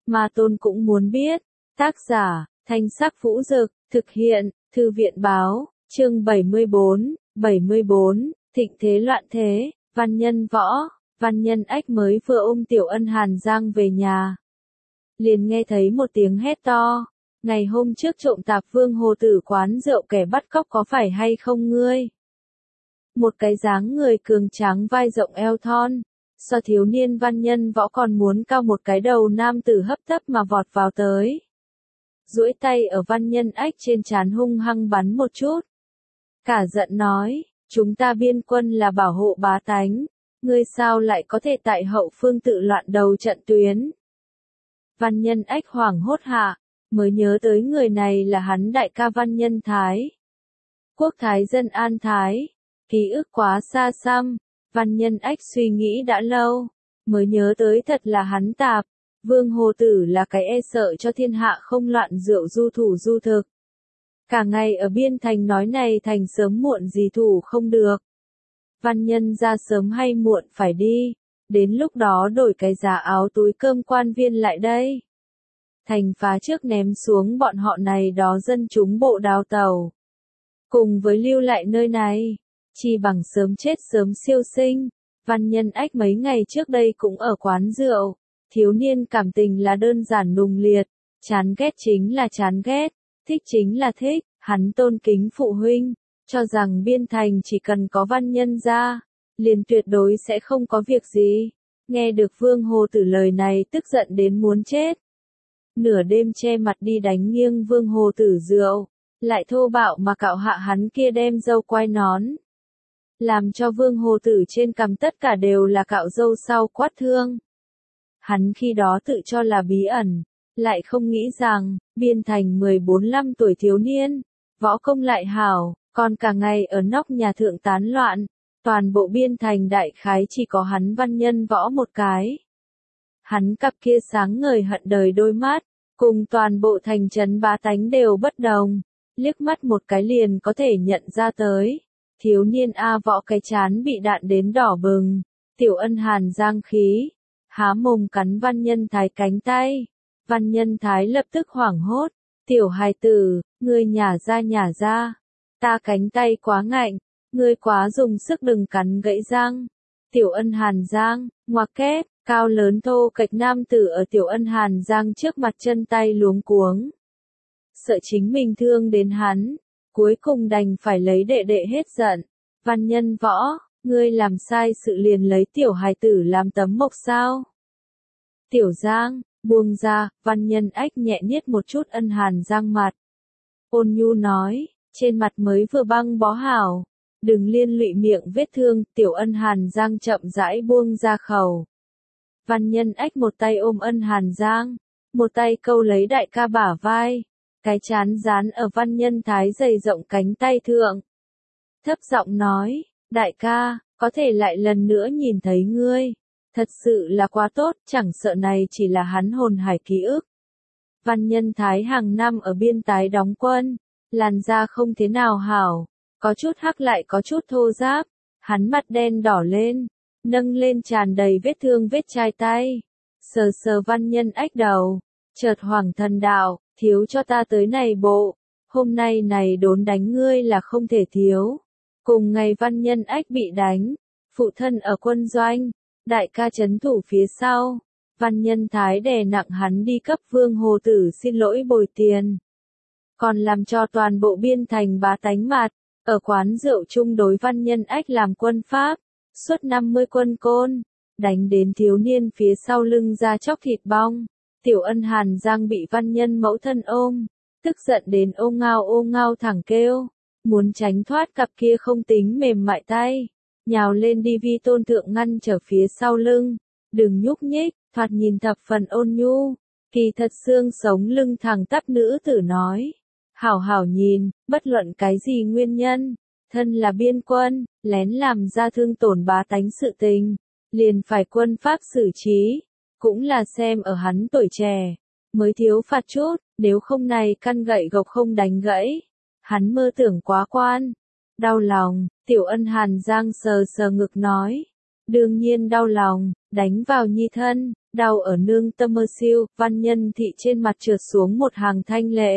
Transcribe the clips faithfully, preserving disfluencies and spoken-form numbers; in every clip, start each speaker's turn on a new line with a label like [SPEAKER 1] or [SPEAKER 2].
[SPEAKER 1] Ma Tôn cũng muốn biết. Tác giả, Thanh Sắc Vũ Dực, thực hiện, Thư viện Báo, chương bảy mươi bốn, bảy mươi bốn, thịnh thế loạn thế, Văn Nhân Võ, Văn Nhân Ách mới vừa ôm Tiểu Ân Hàn Giang về nhà. Liền nghe thấy một tiếng hét to, ngày hôm trước trộm tạp Vương Hồ Tử quán rượu kẻ bắt cóc có phải hay không ngươi? Một cái dáng người cường tráng vai rộng eo thon, so thiếu niên Văn Nhân Võ còn muốn cao một cái đầu nam tử hấp tấp mà vọt vào tới. Duỗi tay ở Văn Nhân Ách trên trán hung hăng bắn một chút. Cả giận nói, chúng ta biên quân là bảo hộ bá tánh, ngươi sao lại có thể tại hậu phương tự loạn đầu trận tuyến? Văn Nhân Ách hoảng hốt hạ, mới nhớ tới người này là hắn đại ca Văn Nhân Thái. Quốc Thái dân An Thái, ký ức quá xa xăm, Văn Nhân Ách suy nghĩ đã lâu, mới nhớ tới thật là hắn tạp, Vương Hồ Tử là cái e sợ cho thiên hạ không loạn rượu du thủ du thực. Cả ngày ở biên thành nói này thành sớm muộn gì thủ không được. Văn Nhân ra sớm hay muộn phải đi, đến lúc đó đổi cái giá áo túi cơm quan viên lại đây. Thành phá trước ném xuống bọn họ này đó dân chúng bộ đào tàu. Cùng với lưu lại nơi này, chi bằng sớm chết sớm siêu sinh. Văn Nhân Ách mấy ngày trước đây cũng ở quán rượu, thiếu niên cảm tình là đơn giản nùng liệt, chán ghét chính là chán ghét, thích chính là thích, hắn tôn kính phụ huynh, cho rằng biên thành chỉ cần có Văn Nhân ra, liền tuyệt đối sẽ không có việc gì. Nghe được Vương Hồ Tử lời này tức giận đến muốn chết. Nửa đêm che mặt đi đánh nghiêng Vương Hồ Tử rượu, lại thô bạo mà cạo hạ hắn kia đem râu quai nón. Làm cho Vương Hồ Tử trên cằm tất cả đều là cạo râu sau quát thương. Hắn khi đó tự cho là bí ẩn, lại không nghĩ rằng, biên thành mười bốn lăm tuổi thiếu niên, võ công lại hảo, còn cả ngày ở nóc nhà thượng tán loạn, toàn bộ biên thành đại khái chỉ có hắn Văn Nhân Võ một cái. Hắn cặp kia sáng ngời hận đời đôi mắt, cùng toàn bộ thành trấn bá tánh đều bất đồng, liếc mắt một cái liền có thể nhận ra tới. Thiếu niên A Võ cái chán bị đạn đến đỏ bừng, Tiểu Ân Hàn Giang khí, há mồm cắn Văn Nhân Thái cánh tay. Văn Nhân Thái lập tức hoảng hốt, tiểu hài tử, ngươi nhả ra nhả ra, ta cánh tay quá ngạnh, ngươi quá dùng sức đừng cắn gãy răng. Tiểu Ân Hàn Giang, ngoặc kép, cao lớn thô kệch nam tử ở Tiểu Ân Hàn Giang trước mặt chân tay luống cuống. Sợ chính mình thương đến hắn, cuối cùng đành phải lấy đệ đệ hết giận. Văn Nhân Võ, ngươi làm sai sự liền lấy tiểu hài tử làm tấm mộc sao? Tiểu Giang, buông ra, Văn Nhân Ách nhẹ niết một chút Ân Hàn Giang mặt. Ôn nhu nói, trên mặt mới vừa băng bó hảo, đừng liên lụy miệng vết thương. Tiểu Ân Hàn Giang chậm rãi buông ra khẩu. Văn Nhân Ách một tay ôm Ân Hàn Giang, một tay câu lấy đại ca bả vai, cái chán dán ở Văn Nhân Thái dày rộng cánh tay thượng. Thấp giọng nói, đại ca, có thể lại lần nữa nhìn thấy ngươi, thật sự là quá tốt, chẳng sợ này chỉ là hắn hồn hải ký ức. Văn Nhân Thái hàng năm ở biên tái đóng quân, làn da không thế nào hảo, có chút hắc lại có chút thô ráp, hắn mặt đen đỏ lên, nâng lên tràn đầy vết thương vết chai tay, sờ sờ Văn Nhân Ách đầu, chợt hoàng thần đạo, thiếu cho ta tới này bộ, hôm nay này đốn đánh ngươi là không thể thiếu. Cùng ngày Văn Nhân Ách bị đánh, phụ thân ở quân doanh, đại ca trấn thủ phía sau, Văn Nhân Thái đè nặng hắn đi cấp Vương Hồ Tử xin lỗi bồi tiền. Còn làm cho toàn bộ biên thành bá tánh mặt, ở quán rượu chung đối Văn Nhân Ách làm quân pháp, suốt năm mươi quân côn, đánh đến thiếu niên phía sau lưng ra chóc thịt bong. Tiểu Ân Hàn Giang bị Văn Nhân mẫu thân ôm, tức giận đến ô ngao ô ngao thẳng kêu, muốn tránh thoát cặp kia không tính mềm mại tay, nhào lên đi vi tôn thượng ngăn trở phía sau lưng, đừng nhúc nhích, thoạt nhìn thập phần ôn nhu, kỳ thật xương sống lưng thẳng tắp nữ tử nói, hảo hảo nhìn, bất luận cái gì nguyên nhân, thân là biên quân, lén làm ra thương tổn bá tánh sự tình, liền phải quân pháp xử trí. Cũng là xem ở hắn tuổi trẻ, mới thiếu phạt chút, nếu không này căn gậy gộc không đánh gãy. Hắn mơ tưởng quá quan. Đau lòng, Tiểu Ân Hàn Giang sờ sờ ngực nói. Đương nhiên đau lòng, đánh vào nhi thân, đau ở nương tâm mơ siêu, văn nhân thị trên mặt trượt xuống một hàng thanh lệ.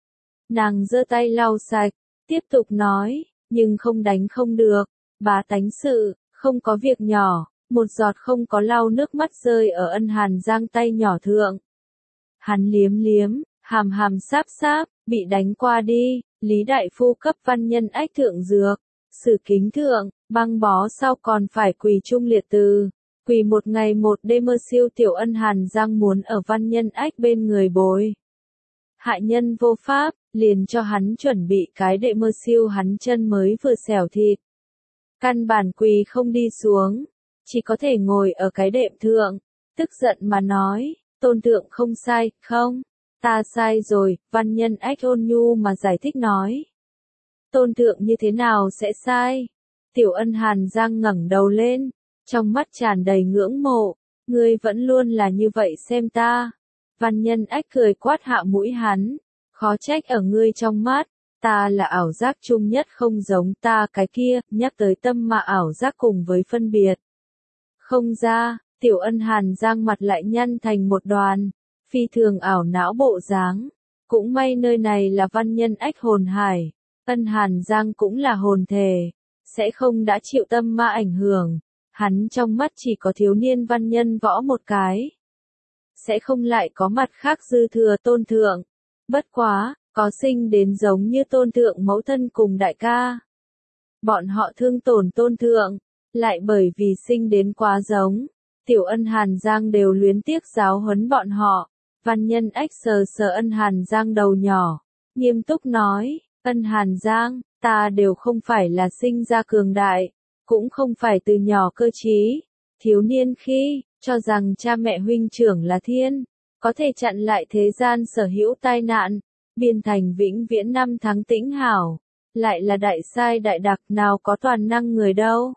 [SPEAKER 1] Nàng giơ tay lau sạch, tiếp tục nói, nhưng không đánh không được, bá tánh sự, không có việc nhỏ, một giọt không có lau nước mắt rơi ở Ân Hàn Giang tay nhỏ thượng. Hắn liếm liếm, hàm hàm sáp sáp, bị đánh qua đi, Lý Đại Phu cấp văn nhân ách thượng dược, sử kính thượng, băng bó sau còn phải quỳ trung liệt từ, quỳ một ngày một đêm mơ siêu tiểu Ân Hàn Giang muốn ở văn nhân ách bên người bồi. Hại nhân vô pháp, liền cho hắn chuẩn bị cái đệ mơ siêu hắn chân mới vừa xẻo thịt. Căn bản quỳ không đi xuống, chỉ có thể ngồi ở cái đệm thượng, tức giận mà nói, tôn thượng không sai, không, ta sai rồi, văn nhân ách ôn nhu mà giải thích nói. Tôn thượng như thế nào sẽ sai? Tiểu Ân Hàn Giang ngẩng đầu lên, trong mắt tràn đầy ngưỡng mộ, ngươi vẫn luôn là như vậy xem ta. Văn nhân ách cười quát hạ mũi hắn, khó trách ở ngươi trong mắt, ta là ảo giác chung nhất không giống ta cái kia, nhắc tới tâm mà ảo giác cùng với phân biệt. Không ra, tiểu Ân Hàn Giang mặt lại nhăn thành một đoàn, phi thường ảo não bộ dáng. Cũng may nơi này là văn nhân ách hồn hải, Ân Hàn Giang cũng là hồn thể, sẽ không đã chịu tâm ma ảnh hưởng, hắn trong mắt chỉ có thiếu niên văn nhân võ một cái. Sẽ không lại có mặt khác dư thừa tôn thượng. Bất quá, có sinh đến giống như tôn thượng mẫu thân cùng đại ca. Bọn họ thương tổn tôn thượng, lại bởi vì sinh đến quá giống, tiểu Ân Hàn Giang đều luyến tiếc giáo huấn bọn họ. Văn nhân ách sờ sờ Ân Hàn Giang đầu nhỏ, nghiêm túc nói, Ân Hàn Giang, ta đều không phải là sinh ra cường đại, cũng không phải từ nhỏ cơ trí, thiếu niên khi, cho rằng cha mẹ huynh trưởng là thiên, có thể chặn lại thế gian sở hữu tai nạn, biên thành vĩnh viễn năm tháng tĩnh hảo, lại là đại sai đại đặc nào có toàn năng người đâu.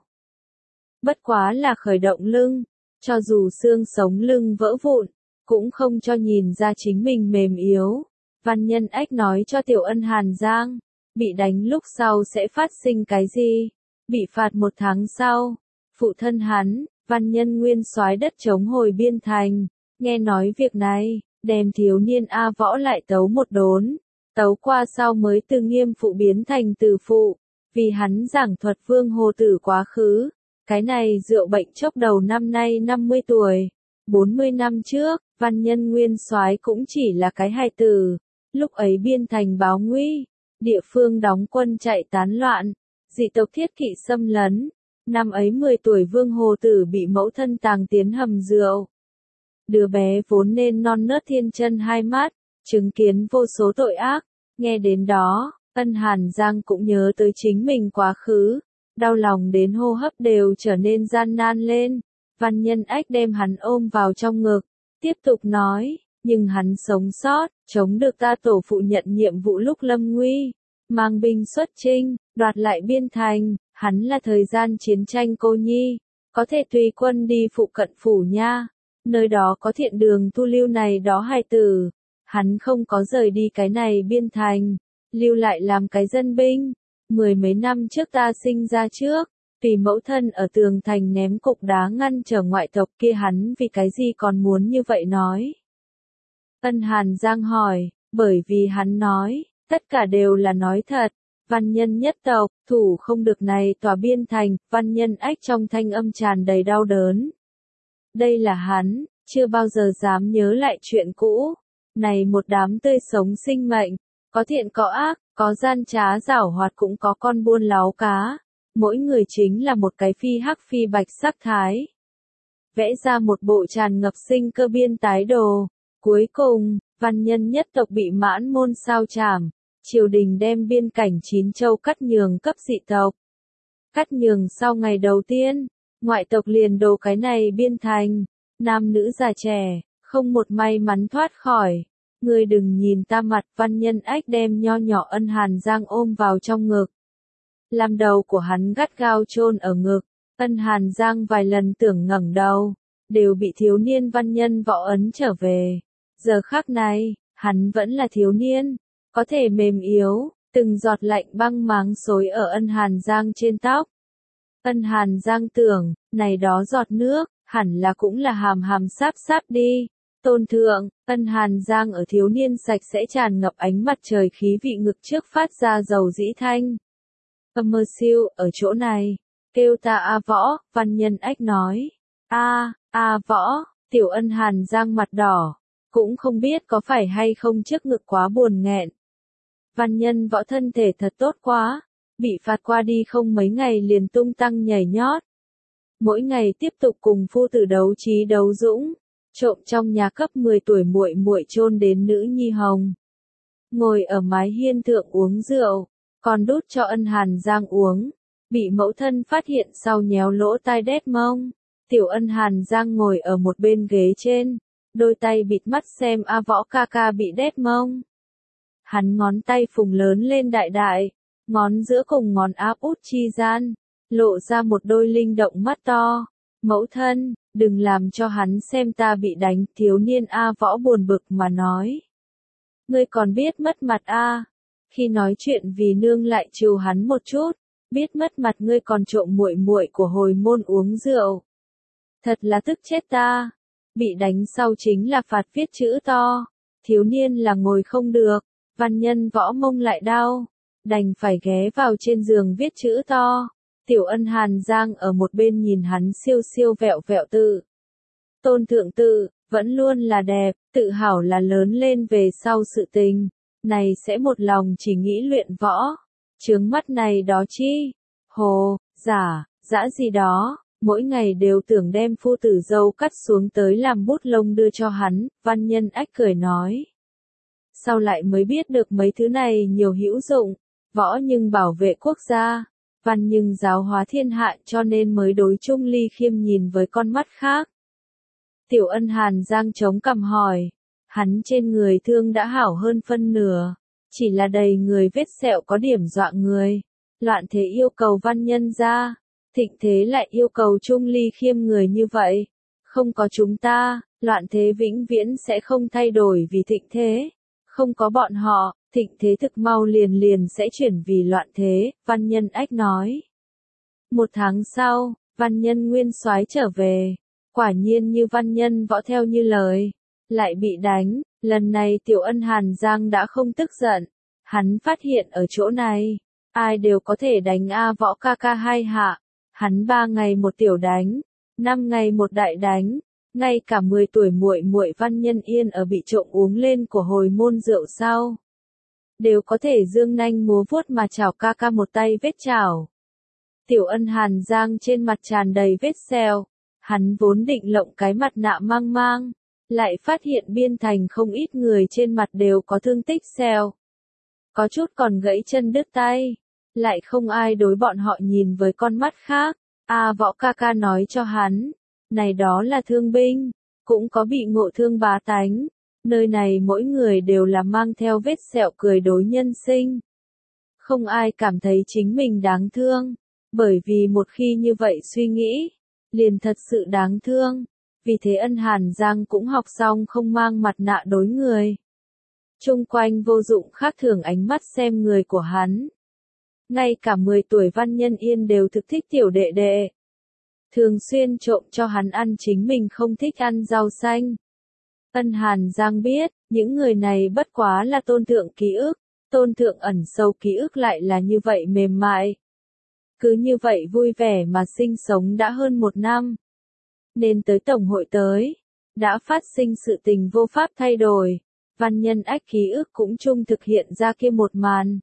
[SPEAKER 1] Bất quá là khởi động lưng, cho dù xương sống lưng vỡ vụn, cũng không cho nhìn ra chính mình mềm yếu. Văn nhân ách nói cho tiểu Ân Hàn Giang, bị đánh lúc sau sẽ phát sinh cái gì, bị phạt một tháng sau, phụ thân hắn, văn nhân nguyên soái đất chống hồi biên thành, nghe nói việc này, đem thiếu niên A Võ lại tấu một đốn, tấu qua sau mới từ nghiêm phụ biến thành từ phụ, vì hắn giảng thuật vương hồ tử quá khứ, cái này rượu bệnh chốc đầu năm nay năm mươi tuổi, bốn mươi năm trước, văn nhân nguyên soái cũng chỉ là cái hài tử, lúc ấy biên thành báo nguy, địa phương đóng quân chạy tán loạn, dị tộc thiết kỵ xâm lấn. Năm ấy mười tuổi vương hồ tử bị mẫu thân tàng tiến hầm rượu. Đứa bé vốn nên non nớt thiên chân hai mắt, chứng kiến vô số tội ác, nghe đến đó, Ân Hàn Giang cũng nhớ tới chính mình quá khứ, đau lòng đến hô hấp đều trở nên gian nan lên. Văn nhân ách đem hắn ôm vào trong ngực, tiếp tục nói, nhưng hắn sống sót, chống được ta tổ phụ nhận nhiệm vụ lúc lâm nguy, mang binh xuất chinh, đoạt lại biên thành. Hắn là thời gian chiến tranh cô nhi, có thể tùy quân đi phụ cận phủ nha, nơi đó có thiện đường thu lưu này đó hài tử, hắn không có rời đi cái này biên thành, lưu lại làm cái dân binh, mười mấy năm trước ta sinh ra trước, vì mẫu thân ở tường thành ném cục đá ngăn trở ngoại tộc kia hắn vì cái gì còn muốn như vậy nói. Ân Hàn Giang hỏi, bởi vì hắn nói, tất cả đều là nói thật. Văn nhân nhất tộc, thủ không được này tòa biên thành, văn nhân ách trong thanh âm tràn đầy đau đớn. Đây là hắn, chưa bao giờ dám nhớ lại chuyện cũ. Này một đám tươi sống sinh mệnh, có thiện có ác, có gian trá giảo hoạt cũng có con buôn láo cá. Mỗi người chính là một cái phi hắc phi bạch sắc thái. Vẽ ra một bộ tràn ngập sinh cơ biên tái đồ. Cuối cùng, văn nhân nhất tộc bị mãn môn sao trảm. Triều đình đem biên cảnh chín châu cắt nhường cấp dị tộc. Cắt nhường sau ngày đầu tiên, ngoại tộc liền đồ cái này biên thành, nam nữ già trẻ, không một may mắn thoát khỏi. Ngươi đừng nhìn ta mặt, văn nhân ách đem nho nhỏ Ân Hàn Giang ôm vào trong ngực. Làm đầu của hắn gắt gao chôn ở ngực, Ân Hàn Giang vài lần tưởng ngẩng đầu, đều bị thiếu niên văn nhân võ ấn trở về. Giờ khắc này, hắn vẫn là thiếu niên. Có thể mềm yếu, từng giọt lạnh băng máng xối ở Ân Hàn Giang trên tóc. Ân Hàn Giang tưởng, này đó giọt nước, hẳn là cũng là hàm hàm sáp sáp đi. Tôn thượng, Ân Hàn Giang ở thiếu niên sạch sẽ tràn ngập ánh mặt trời khí vị ngực trước phát ra dầu dĩ thanh. Âm mơ siêu, ở chỗ này, kêu ta A Võ, văn nhân ách nói. A, A Võ, tiểu Ân Hàn Giang mặt đỏ, cũng không biết có phải hay không trước ngực quá buồn nghẹn. Văn nhân Võ thân thể thật tốt quá, bị phạt qua đi không mấy ngày liền tung tăng nhảy nhót. Mỗi ngày tiếp tục cùng phu tử đấu trí đấu dũng, trộm trong nhà cấp mười tuổi muội muội chôn đến nữ nhi hồng. Ngồi ở mái hiên thượng uống rượu, còn đút cho Ân Hàn Giang uống, bị mẫu thân phát hiện sau nhéo lỗ tai đét mông. Tiểu Ân Hàn Giang ngồi ở một bên ghế trên, đôi tay bịt mắt xem A Võ ca ca bị đét mông. Hắn ngón tay phùng lớn lên đại đại, ngón giữa cùng ngón áp út chi gian, lộ ra một đôi linh động mắt to. Mẫu thân, đừng làm cho hắn xem ta bị đánh, thiếu niên A Võ buồn bực mà nói. Ngươi còn biết mất mặt a? Khi nói chuyện vì nương lại trừ hắn một chút, biết mất mặt ngươi còn trộm muội muội của hồi môn uống rượu. Thật là tức chết ta. Bị đánh sau chính là phạt viết chữ to. Thiếu niên là ngồi không được, văn nhân Võ mông lại đau, đành phải ghé vào trên giường viết chữ to. Tiểu Ân Hàn Giang ở một bên nhìn hắn siêu siêu vẹo vẹo tự. Tôn thượng tự, vẫn luôn là đẹp, tự hào là lớn lên về sau sự tình. Này sẽ một lòng chỉ nghĩ luyện võ. Chướng mắt này đó chi? Hồ, giả, dã gì đó, mỗi ngày đều tưởng đem phu tử dâu cắt xuống tới làm bút lông đưa cho hắn, văn nhân ách cười nói. Sau lại mới biết được mấy thứ này nhiều hữu dụng, võ nhưng bảo vệ quốc gia, văn nhưng giáo hóa thiên hạ cho nên mới đối Trung Ly Khiêm nhìn với con mắt khác. Tiểu Ân Hàn Giang chống cằm hỏi, hắn trên người thương đã hảo hơn phân nửa, chỉ là đầy người vết sẹo có điểm dọa người. Loạn thế yêu cầu văn nhân ra, thịnh thế lại yêu cầu Trung Ly Khiêm người như vậy. Không có chúng ta, loạn thế vĩnh viễn sẽ không thay đổi vì thịnh thế. Không có bọn họ, thịnh thế thực mau liền liền sẽ chuyển vì loạn thế, văn nhân ách nói. Một tháng sau, văn nhân Nguyên Soái trở về, quả nhiên như văn nhân Võ theo như lời, lại bị đánh. Lần này Tiểu Ân Hàn Giang đã không tức giận, hắn phát hiện ở chỗ này, ai đều có thể đánh A Võ ca ca hai hạ, hắn ba ngày một tiểu đánh, năm ngày một đại đánh, ngay cả mười tuổi muội muội văn nhân Yên ở bị trộm uống lên của hồi môn rượu sau, đều có thể dương nanh múa vuốt mà chảo ca ca một tay vết chảo. Tiểu Ân Hàn Giang trên mặt tràn đầy vết sẹo, hắn vốn định lộng cái mặt nạ mang mang, lại phát hiện biên thành không ít người trên mặt đều có thương tích sẹo. Có chút còn gãy chân đứt tay, lại không ai đối bọn họ nhìn với con mắt khác. A Võ ca ca nói cho hắn, này đó là thương binh, cũng có bị ngộ thương bá tánh, nơi này mỗi người đều là mang theo vết sẹo cười đối nhân sinh. Không ai cảm thấy chính mình đáng thương, bởi vì một khi như vậy suy nghĩ, liền thật sự đáng thương. Vì thế Ân Hàn Giang cũng học xong không mang mặt nạ đối người. Trung quanh vô dụng khác thường ánh mắt xem người của hắn. Ngay cả mười tuổi văn nhân Yên đều thực thích tiểu đệ đệ. Thường xuyên trộm cho hắn ăn chính mình không thích ăn rau xanh. Ân Hàn Giang biết, những người này bất quá là tôn thượng ký ức, tôn thượng ẩn sâu ký ức lại là như vậy mềm mại. Cứ như vậy vui vẻ mà sinh sống đã hơn một năm. Nên tới Tổng hội tới, đã phát sinh sự tình vô pháp thay đổi, văn nhân ách ký ức cũng chung thực hiện ra kia một màn.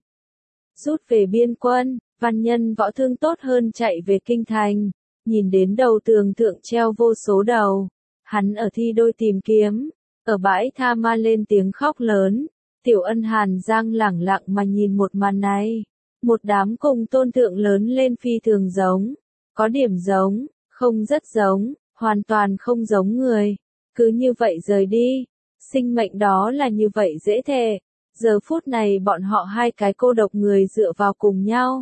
[SPEAKER 1] Rút về biên quân, văn nhân Võ thương tốt hơn chạy về kinh thành, nhìn đến đầu tường thượng treo vô số đầu, hắn ở thi đôi tìm kiếm, ở bãi tha ma lên tiếng khóc lớn. Tiểu Ân Hàn Giang lẳng lặng mà nhìn một màn này, một đám cùng tôn thượng lớn lên phi thường giống, có điểm giống, không rất giống, hoàn toàn không giống người, cứ như vậy rời đi, sinh mệnh đó là như vậy dễ thề. Giờ phút này bọn họ hai cái cô độc người dựa vào cùng nhau.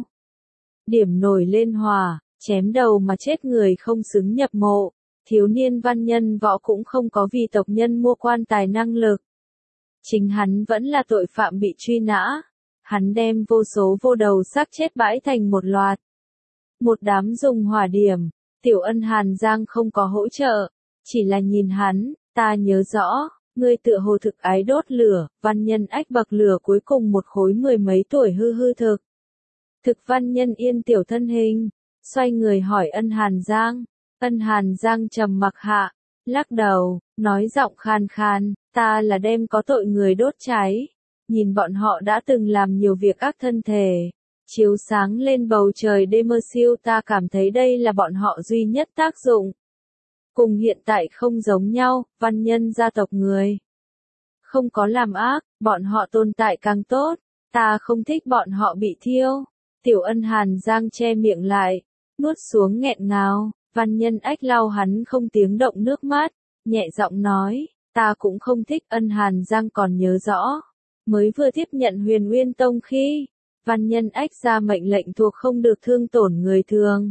[SPEAKER 1] Điểm nổi lên hỏa, chém đầu mà chết người không xứng nhập mộ. Thiếu niên văn nhân Võ cũng không có vì tộc nhân mua quan tài năng lực. Chính hắn vẫn là tội phạm bị truy nã. Hắn đem vô số vô đầu xác chết bãi thành một loạt. Một đám dùng hỏa điểm, Tiểu Ân Hàn Giang không có hỗ trợ, chỉ là nhìn hắn, ta nhớ rõ, ngươi tựa hồ thực ái đốt lửa, Văn Nhân Ách bậc lửa cuối cùng một khối mười mấy tuổi hư hư thực. Thực Văn Nhân Yên tiểu thân hình, xoay người hỏi Ân Hàn Giang, Ân Hàn Giang trầm mặc hạ, lắc đầu, nói giọng khan khan, ta là đem có tội người đốt cháy, nhìn bọn họ đã từng làm nhiều việc ác thân thể, chiếu sáng lên bầu trời đêm mơ siêu, ta cảm thấy đây là bọn họ duy nhất tác dụng. Cùng hiện tại không giống nhau, văn nhân gia tộc người không có làm ác, bọn họ tồn tại càng tốt, ta không thích bọn họ bị thiêu. Tiểu Ân Hàn Giang che miệng lại, nuốt xuống nghẹn ngào, Văn Nhân Ách lau hắn không tiếng động nước mắt, nhẹ giọng nói, ta cũng không thích. Ân Hàn Giang còn nhớ rõ, mới vừa tiếp nhận Huyền Uyên Tông khi, Văn Nhân Ách ra mệnh lệnh thuộc không được thương tổn người thường.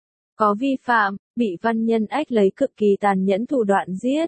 [SPEAKER 1] Có vi phạm, bị Văn Nhân Ách lấy cực kỳ tàn nhẫn thủ đoạn giết.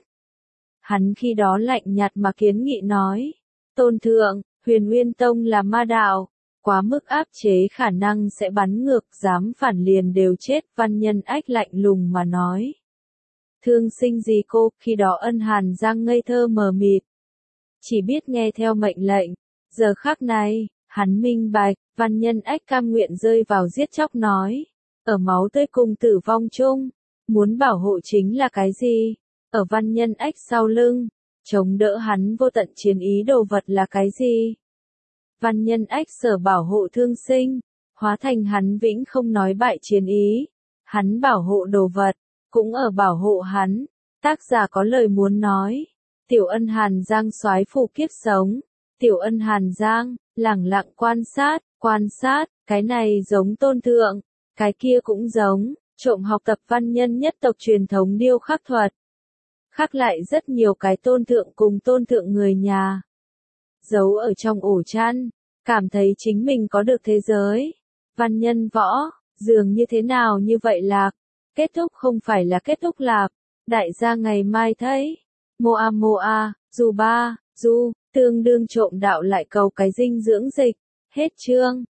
[SPEAKER 1] Hắn khi đó lạnh nhạt mà kiến nghị nói, Tôn thượng, Huyền Uyên Tông là ma đạo, quá mức áp chế khả năng sẽ bắn ngược, dám phản liền đều chết. Văn Nhân Ách lạnh lùng mà nói. Thương sinh gì cô, khi đó Ân Hàn Giang ngây thơ mờ mịt, chỉ biết nghe theo mệnh lệnh. Giờ khắc này, hắn minh bạch, Văn Nhân Ách cam nguyện rơi vào giết chóc nói, ở máu tươi cùng tử vong chung, muốn bảo hộ chính là cái gì? Ở Văn Nhân Ách sau lưng, chống đỡ hắn vô tận chiến ý đồ vật là cái gì? Văn Nhân Ách sở bảo hộ thương sinh, hóa thành hắn vĩnh không nói bại chiến ý. Hắn bảo hộ đồ vật, cũng ở bảo hộ hắn. Tác giả có lời muốn nói. Tiểu Ân Hàn Giang soái phủ kiếp sống. Tiểu Ân Hàn Giang, lẳng lặng quan sát, quan sát, cái này giống Tôn thượng, cái kia cũng giống, trộm học tập văn nhân nhất tộc truyền thống điêu khắc thuật. Khắc lại rất nhiều cái Tôn thượng cùng Tôn thượng người nhà. Giấu ở trong ổ chăn, cảm thấy chính mình có được thế giới. Văn nhân võ, dường như thế nào như vậy lạc. Kết thúc không phải là kết thúc lạc. Đại gia ngày mai thấy. Moa Moa, dù ba, du, tương đương trộm đạo lại cầu cái dinh dưỡng dịch. Hết chương.